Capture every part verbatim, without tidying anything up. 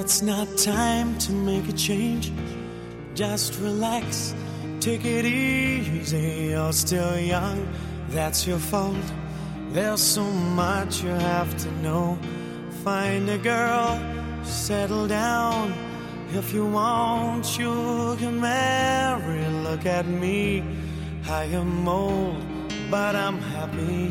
It's not time to make a change. Just relax, take it easy. You're still young, that's your fault. There's so much you have to know. Find a girl, settle down. If you want, you can marry. Look at me, I am old, but I'm happy.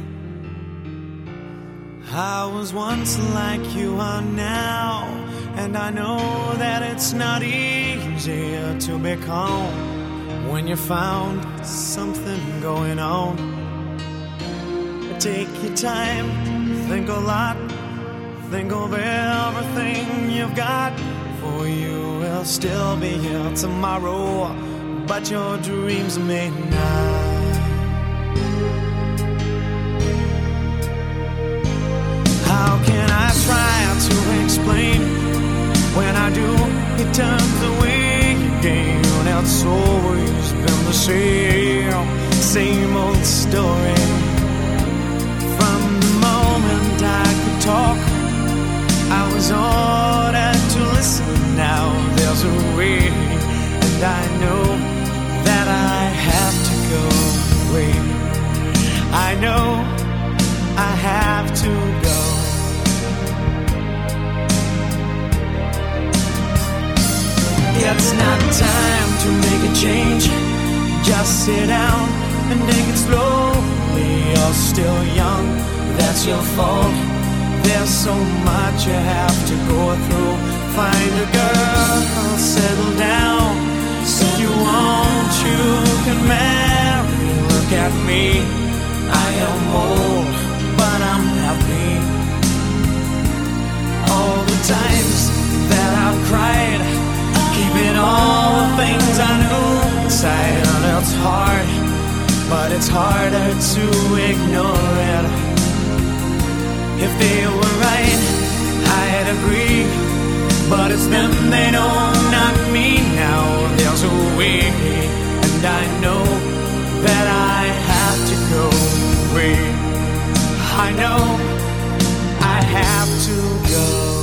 I was once like you are now, and I know that it's not easier to be calm when you found something going on. Take your time, think a lot, think of everything you've got. For you will still be here tomorrow, but your dreams may not. How can I try to explain? When I do, it turns away again. It's always been the same, same old story. From the moment I could talk, I was ordered to listen. Now there's a way, and I know that I have to go away. I know I have to go. It's not time to make a change. Just sit down and take it slowly. You're still young, that's your fault. There's so much you have to go through. Find a girl, settle down. If you want, you can marry. Look at me, I am old, but I'm happy. All the times that I've cried, keeping all the things I knew inside. It's hard, but it's harder to ignore it. If they were right, I'd agree, but it's them they know, not me. Now there's a way, and I know that I have to go away. I know I have to go.